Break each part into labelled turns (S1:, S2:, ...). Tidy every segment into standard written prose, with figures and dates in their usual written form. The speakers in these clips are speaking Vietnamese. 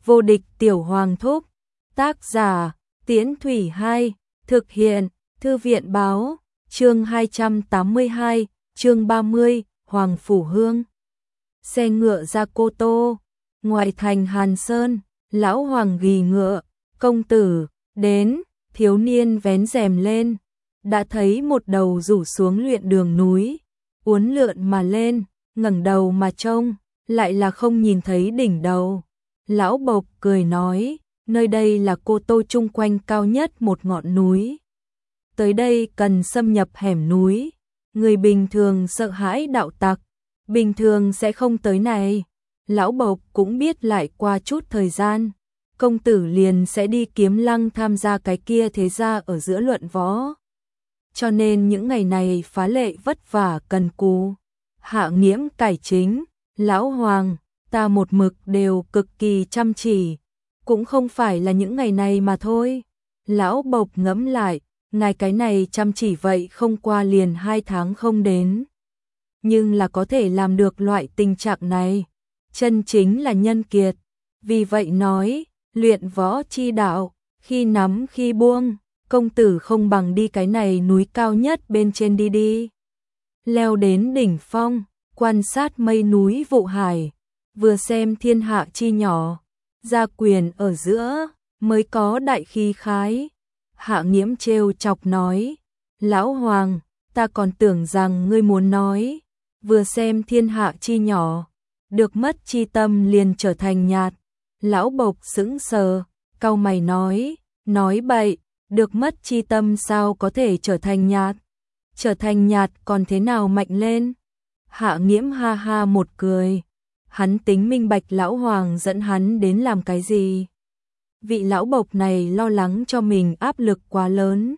S1: Vô địch tiểu hoàng thúc. Tác giả Tiễn Thủy 2. Thực hiện Thư viện báo. Chương 282, chương 30, Hoàng Phủ Hương. Xe ngựa ra Cô Tô. Ngoài thành Hàn Sơn, lão hoàng gì ngựa, công tử, đến, thiếu niên vén rèm lên, đã thấy một đầu rủ xuống luyện đường núi, uốn lượn mà lên, ngẩng đầu mà trông, lại là không nhìn thấy đỉnh đầu. Lão Bộc cười nói, nơi đây là Cô Tô chung quanh cao nhất một ngọn núi. Tới đây cần xâm nhập hẻm núi, người bình thường sợ hãi đạo tặc, bình thường sẽ không tới này. Lão Bộc cũng biết lại qua chút thời gian, công tử liền sẽ đi Kiếm Lăng tham gia cái kia thế gia ở giữa luận võ. Cho nên những ngày này phá lệ vất vả cần cù. Hạ Nghiễm cải chính, lão hoàng, ta một mực đều cực kỳ chăm chỉ, cũng không phải là những ngày này mà thôi. Lão Bộc ngẫm lại, ngài cái này chăm chỉ vậy không qua liền 2 tháng không đến. Nhưng là có thể làm được loại tình trạng này, chân chính là nhân kiệt. Vì vậy nói, luyện võ chi đạo, khi nắm khi buông, công tử không bằng đi cái này núi cao nhất bên trên đi đi. Leo đến đỉnh phong, quan sát mây núi vụ hải, vừa xem thiên hạ chi nhỏ, gia quyền ở giữa, mới có đại khí khái. Hạ Nghiễm trêu chọc nói, lão hoàng, ta còn tưởng rằng ngươi muốn nói, vừa xem thiên hạ chi nhỏ, được mất chi tâm liền trở thành nhạt. Lão Bộc sững sờ, cau mày nói bậy, được mất chi tâm sao có thể trở thành nhạt? Trở thành nhạt còn thế nào mạnh lên? Hạ Nghiễm ha ha một cười, hắn tính minh bạch lão hoàng dẫn hắn đến làm cái gì. Vị lão Bộc này lo lắng cho mình áp lực quá lớn,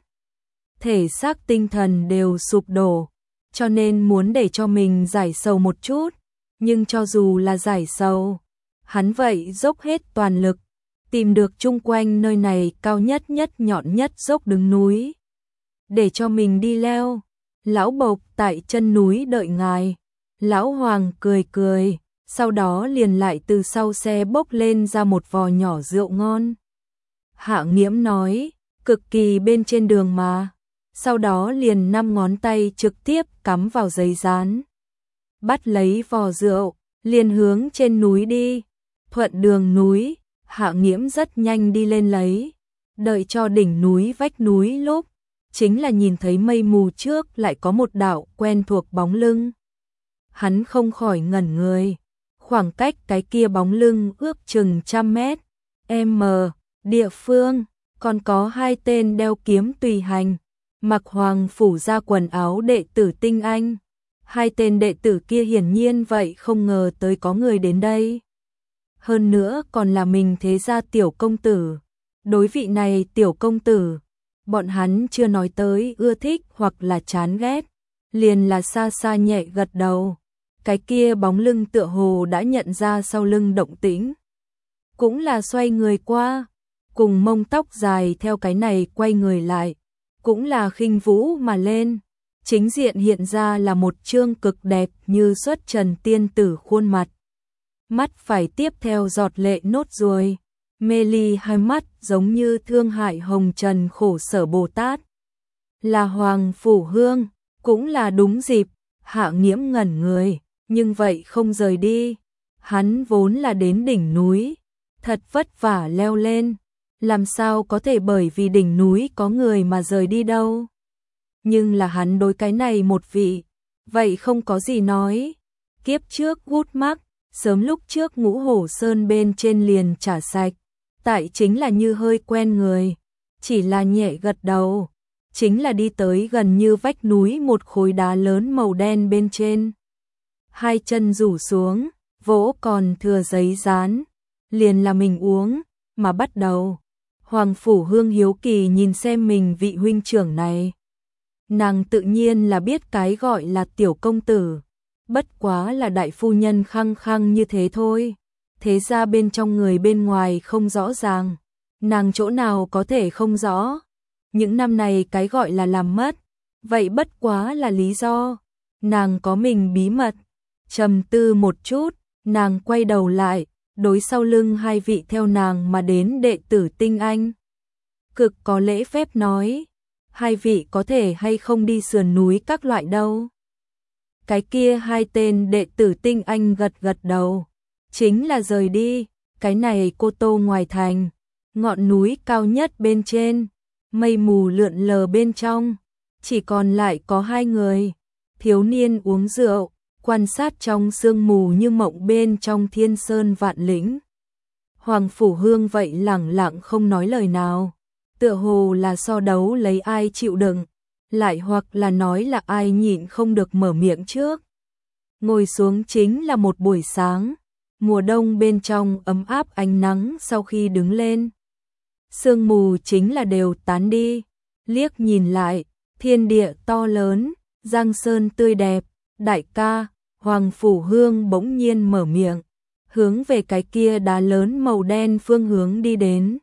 S1: thể xác tinh thần đều sụp đổ, cho nên muốn để cho mình giải sầu một chút. Nhưng cho dù là giải sầu, hắn vậy dốc hết toàn lực, tìm được chung quanh nơi này cao nhất nhọn nhất dốc đứng núi, để cho mình đi leo. Lão Bộc tại chân núi đợi ngài. Lão hoàng cười cười, sau đó liền lại từ sau xe bốc lên ra một vò nhỏ rượu ngon. Hạ Nghiễm nói, cực kỳ bên trên đường mà. Sau đó liền 5 ngón tay trực tiếp cắm vào giấy dán, bắt lấy vò rượu, liền hướng trên núi đi. Thuận đường núi, Hạ Nghiễm rất nhanh đi lên lấy, đợi cho đỉnh núi vách núi lúc, chính là nhìn thấy mây mù trước lại có một đạo quen thuộc bóng lưng. Hắn không khỏi ngẩn người, khoảng cách cái kia bóng lưng ước chừng 100 mét. Địa phương, còn có 2 tên đeo kiếm tùy hành, mặc Hoàng phủ ra quần áo đệ tử tinh anh. 2 tên đệ tử kia hiển nhiên vậy không ngờ tới có người đến đây. Hơn nữa còn là mình thế gia tiểu công tử. Đối vị này tiểu công tử, bọn hắn chưa nói tới ưa thích hoặc là chán ghét, liền là xa xa nhẹ gật đầu. Cái kia bóng lưng tựa hồ đã nhận ra sau lưng động tĩnh, cũng là xoay người qua, cùng mông tóc dài theo cái này quay người lại, cũng là khinh vũ mà lên. Chính diện hiện ra là một trương cực đẹp như xuất trần tiên tử khuôn mặt. Mắt phải tiếp theo giọt lệ nốt ruồi, mê ly hai mắt giống như thương hại hồng trần khổ sở Bồ Tát. Là Hoàng Phủ Hương, cũng là đúng dịp. Hạ Nghiễm ngẩn người, nhưng vậy không rời đi. Hắn vốn là đến đỉnh núi, thật vất vả leo lên, làm sao có thể bởi vì đỉnh núi có người mà rời đi đâu. Nhưng là hắn đối cái này một vị, vậy không có gì nói. Kiếp trước hút mắc, sớm lúc trước Ngũ Hổ Sơn bên trên liền trả sạch, tại chính là như hơi quen người, chỉ là nhẹ gật đầu, chính là đi tới gần như vách núi một khối đá lớn màu đen bên trên. 2 chân rủ xuống, vỗ còn thừa giấy dán, liền là mình uống, mà bắt đầu. Hoàng Phủ Hương hiếu kỳ nhìn xem mình vị huynh trưởng này. Nàng tự nhiên là biết cái gọi là tiểu công tử, bất quá là đại phu nhân khăng khăng như thế thôi. Thế ra bên trong người bên ngoài không rõ ràng, nàng chỗ nào có thể không rõ. Những năm này cái gọi là làm mất, vậy bất quá là lý do. Nàng có mình bí mật. Trầm tư một chút, nàng quay đầu lại, đối sau lưng hai vị theo nàng mà đến đệ tử tinh anh. Cực có lễ phép nói, hai vị có thể hay không đi sườn núi các loại đâu. Cái kia hai tên đệ tử tinh anh gật gật đầu, chính là rời đi, cái này Cô Tô ngoài thành, ngọn núi cao nhất bên trên, mây mù lượn lờ bên trong, chỉ còn lại có hai người, thiếu niên uống rượu, quan sát trong sương mù như mộng bên trong thiên sơn vạn lĩnh. Hoàng Phủ Hương vậy lẳng lặng không nói lời nào, tựa hồ là so đấu lấy ai chịu đựng, lại hoặc là nói là ai nhịn không được mở miệng trước. Ngồi xuống chính là một buổi sáng, mùa đông bên trong ấm áp ánh nắng sau khi đứng lên. Sương mù chính là đều tán đi, liếc nhìn lại, thiên địa to lớn, giang sơn tươi đẹp, đại ca, Hoàng Phủ Hương bỗng nhiên mở miệng, hướng về cái kia đá lớn màu đen phương hướng đi đến.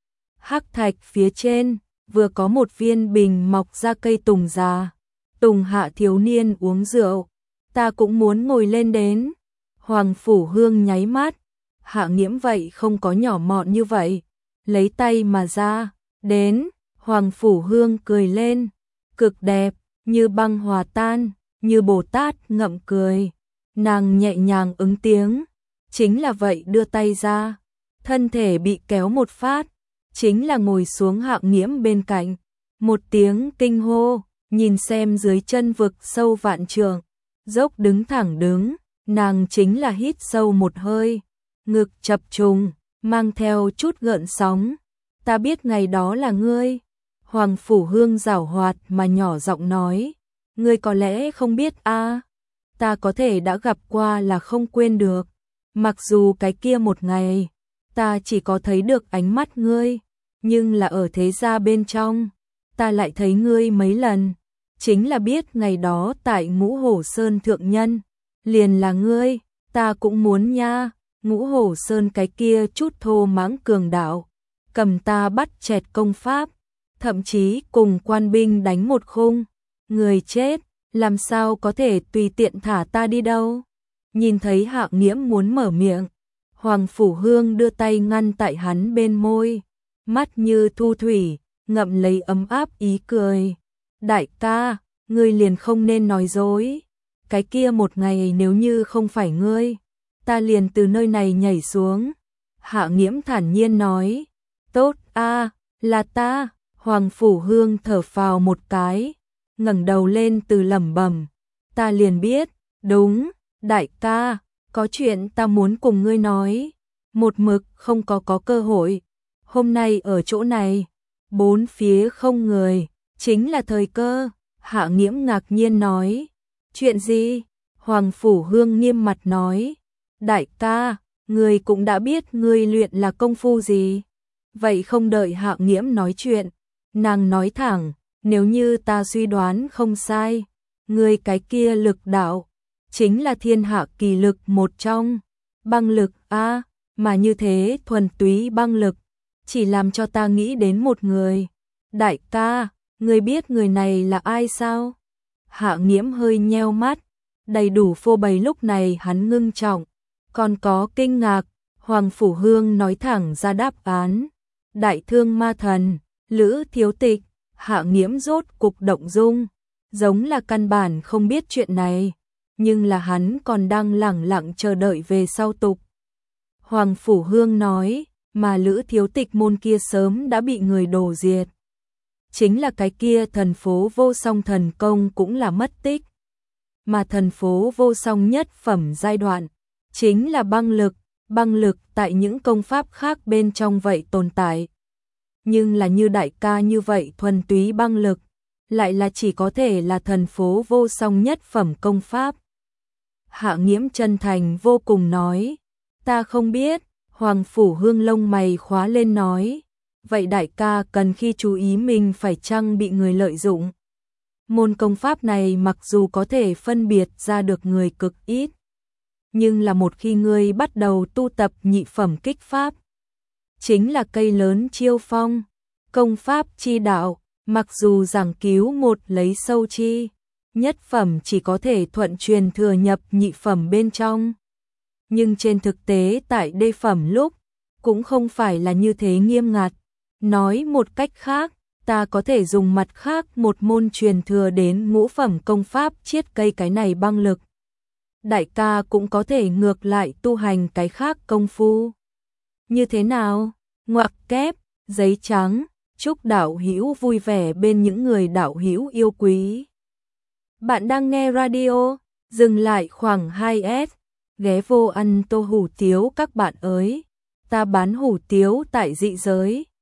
S1: Hắc thạch phía trên, vừa có một viên bình mọc ra cây tùng già, tùng hạ thiếu niên uống rượu, ta cũng muốn ngồi lên đến. Hoàng Phủ Hương nháy mắt, Hạ Nghiễm vậy không có nhỏ mọn như vậy, lấy tay mà ra, đến, Hoàng Phủ Hương cười lên, cực đẹp, như băng hòa tan, như Bồ Tát ngậm cười. Nàng nhẹ nhàng ứng tiếng, chính là vậy đưa tay ra, thân thể bị kéo một phát, chính là ngồi xuống Hạ Nghiễm bên cạnh, một tiếng kinh hô, nhìn xem dưới chân vực sâu vạn trượng, dốc đứng thẳng đứng, nàng chính là hít sâu một hơi, ngực chập trùng, mang theo chút gợn sóng, ta biết ngày đó là ngươi. Hoàng Phủ Hương giảo hoạt mà nhỏ giọng nói, ngươi có lẽ không biết a, ta có thể đã gặp qua là không quên được, mặc dù cái kia một ngày, ta chỉ có thấy được ánh mắt ngươi, nhưng là ở thế gia bên trong, ta lại thấy ngươi mấy lần, chính là biết ngày đó tại Ngũ Hổ Sơn thượng nhân, liền là ngươi, ta cũng muốn nha, Ngũ Hổ Sơn cái kia chút thô mãng cường đạo, cầm ta bắt chẹt công pháp, thậm chí cùng quan binh đánh một khung, người chết, làm sao có thể tùy tiện thả ta đi đâu. Nhìn thấy Hạ Nghiễm muốn mở miệng, Hoàng Phủ Hương đưa tay ngăn tại hắn bên môi, mắt như thu thủy, ngậm lấy ấm áp ý cười. Đại ca, ngươi liền không nên nói dối, cái kia một ngày nếu như không phải ngươi, ta liền từ nơi này nhảy xuống. Hạ Nghiễm thản nhiên nói, tốt a, là ta. Hoàng Phủ Hương thở phào một cái, ngẩng đầu lên từ lẩm bẩm, ta liền biết, đúng, đại ca, có chuyện ta muốn cùng ngươi nói, một mực không có cơ hội, hôm nay ở chỗ này, bốn phía không người, chính là thời cơ. Hạ Nghiễm ngạc nhiên nói, chuyện gì? Hoàng Phủ Hương nghiêm mặt nói, đại ca, ngươi cũng đã biết ngươi luyện là công phu gì, vậy không đợi Hạ Nghiễm nói chuyện, nàng nói thẳng, nếu như ta suy đoán không sai, ngươi cái kia lực đạo, chính là thiên hạ kỳ lực một trong, băng lực a, mà như thế thuần túy băng lực, chỉ làm cho ta nghĩ đến một người. Đại ca, ngươi biết người này là ai sao? Hạ Nghiễm hơi nheo mắt, đầy đủ phô bày lúc này hắn ngưng trọng, còn có kinh ngạc. Hoàng Phủ Hương nói thẳng ra đáp án, Đại Thương Ma Thần, Lữ Thiếu Tịch. Hạ Nghiễm rốt cục động dung, giống là căn bản không biết chuyện này, nhưng là hắn còn đang lẳng lặng chờ đợi về sau tục. Hoàng Phủ Hương nói, mà Lữ Thiếu Tịch môn kia sớm đã bị người đổ diệt. Chính là cái kia thần phố vô song thần công cũng là mất tích. Mà thần phố vô song nhất phẩm giai đoạn, chính là băng lực tại những công pháp khác bên trong vậy tồn tại. Nhưng là như đại ca như vậy thuần túy băng lực, lại là chỉ có thể là thần phố vô song nhất phẩm công pháp. Hạ Nghiễm chân thành vô cùng nói, ta không biết. Hoàng Phủ Hương lông mày khóa lên nói, vậy đại ca cần khi chú ý mình phải chăng bị người lợi dụng. Môn công pháp này mặc dù có thể phân biệt ra được người cực ít, nhưng là một khi ngươi bắt đầu tu tập nhị phẩm kích pháp, chính là cây lớn chiêu phong, công pháp chi đạo, mặc dù giảng cứu một lấy sâu chi, nhất phẩm chỉ có thể thuận truyền thừa nhập nhị phẩm bên trong. Nhưng trên thực tế tại đê phẩm lúc, cũng không phải là như thế nghiêm ngặt. Nói một cách khác, ta có thể dùng mặt khác một môn truyền thừa đến ngũ phẩm công pháp chiết cây cái này băng lực. Đại ca cũng có thể ngược lại tu hành cái khác công phu. Như thế nào? Ngoặc kép, giấy trắng, chúc đạo hữu vui vẻ bên những người đạo hữu yêu quý. Bạn đang nghe radio, dừng lại khoảng 2S, ghé vô ăn tô hủ tiếu các bạn ơi. Ta bán hủ tiếu tại dị giới.